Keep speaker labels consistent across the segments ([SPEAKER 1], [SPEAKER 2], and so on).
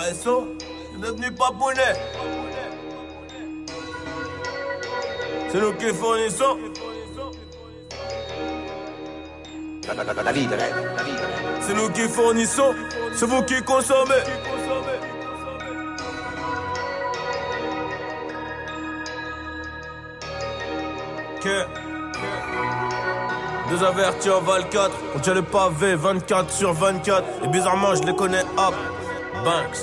[SPEAKER 1] SO, c'est devenu papounet. C'est nous qui fournissons.
[SPEAKER 2] La vie,
[SPEAKER 1] c'est nous qui fournissons, c'est vous qui consommez. Que deux avertis en Val 4, on tient le pavé 24 sur 24. Et bizarrement je les connais hop, Banks.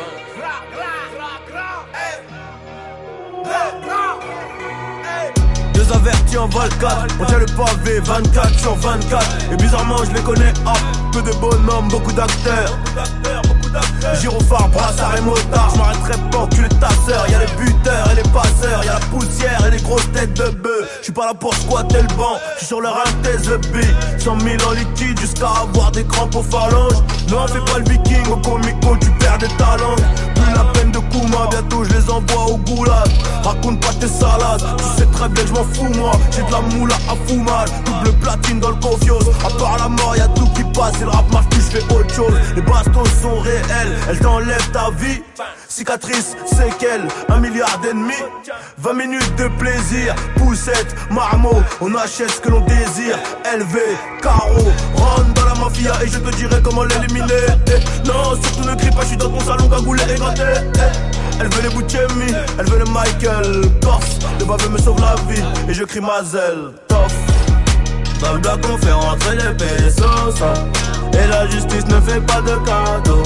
[SPEAKER 1] Deux avertis en Val 4, on tient le pavé 24 sur 24. Et bizarrement je les connais hop, peu de bonhommes, beaucoup d'acteurs. Gyrophare, brassard et motard, je m'arrêterai pas enculer ta sœur. Y'a les buteurs et les passeurs, y'a la poussière et les grosses têtes de bœuf. J'suis pas là pour squatter le banc, j'suis sur le ring des EB. 100 000 en liquide jusqu'à avoir des crampes aux phalanges. Non, fais pas le viking, au comico tu perds des talents. Plus la peine de Kouma, bientôt je les envoie au goulag. Raconte pas tes salades, tu sais très bien que je m'en fous moi. J'ai de la moula à fumage, double platine dans le confios. À part la mort y'a tout qui passe, et le rap marche plus, j'fais autre chose. Les bastos sont réels, elles t'enlèvent ta vie. Cicatrice, séquelles, 1 milliard d'ennemis. 20 minutes de plaisir, poussette, marmot. On achète ce que l'on désire. LV, carreau, rentre dans la mafia et je te dirai comment l'éliminer. Non, surtout ne crie pas, je suis dans ton salon cagoulé et gratté. Elle veut les Bouchemi, elle veut le Michael Corse, le baveux me sauve la vie et je crie Mazel, tof. Dans le bloc on fait rentrer les pesos, et la justice ne fait pas de cadeaux.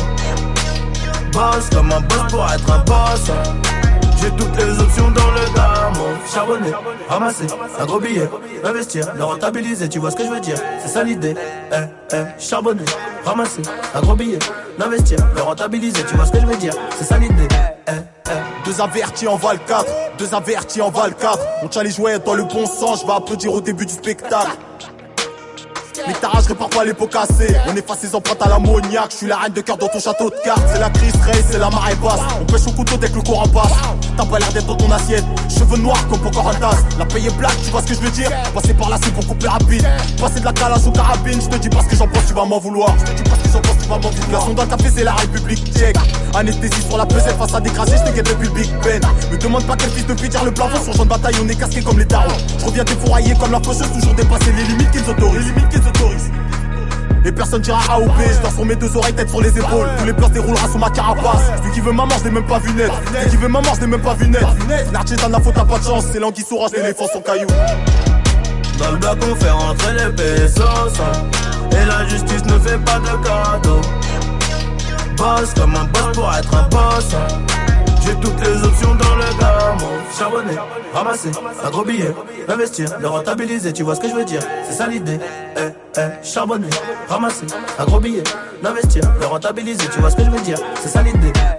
[SPEAKER 1] Boss comme un boss pour être un boss. J'ai toutes les options dans le gamme. Charbonner, ramasser, un gros billet, investir, le rentabiliser, tu vois ce que je veux dire. C'est ça l'idée. Charbonner, ramasser, un gros billet, l'investir, le rentabiliser, tu vois ce que je veux dire. C'est ça l'idée.
[SPEAKER 3] Deux avertis en Val 4, deux avertis en Val 4. On tient les jouets dans le bon sens, je vais applaudir au début du spectacle. Les tarages parfois les pots cassés. On efface ses empreintes à l'ammoniaque. Je suis la reine de cœur dans ton château de cartes. C'est la crise race, c'est la marée basse. On pêche au couteau dès que le courant passe. T'as pas l'air d'être dans ton assiette. Cheveux noirs comme Pocahontas. La paye est black, tu vois ce que je veux dire. Passer par là c'est beaucoup plus rapide. Passer de la calage aux carabines. Je te dis pas ce que j'en pense, tu vas m'en vouloir. Je te dis pas ce que j'en pense, tu vas m'en vouloir. Son dans le café c'est la République tchèque. Anesthésie sur la pesette face à des crasés. Je t'inquiète depuis le Big Ben. Me demande pas quel fils de pute tire le plafond. Sur champ de bataille on est casqué comme les darons. Je reviens défouraillé comme la faucheuse. Toujours dépasser les limites qu'ils autorisent. Et personne dira AOP, je dors sur mes deux oreilles, tête sur les épaules. Tous les plans déroulera sous ma carapace. Celui qui veut ma mort, je l'ai même pas vu naître. Celui qui veut ma mort, je l'ai même pas vu naître. Narchez t'en a faute, t'as pas de chance. C'est l'anguille sauvage, l'éléphant son caillou.
[SPEAKER 1] Dans le bloc on fait rentrer les pesos, et la justice ne fait pas de cadeaux. Boss comme un boss pour être un boss. J'ai toutes les options dans le gamme. Charbonner, ramasser, un gros billet, investir, le rentabiliser, tu vois ce que je veux dire. C'est ça l'idée. Charbonner, ramasser, un gros billet, investir, le rentabiliser, tu vois ce que je veux dire. C'est ça l'idée.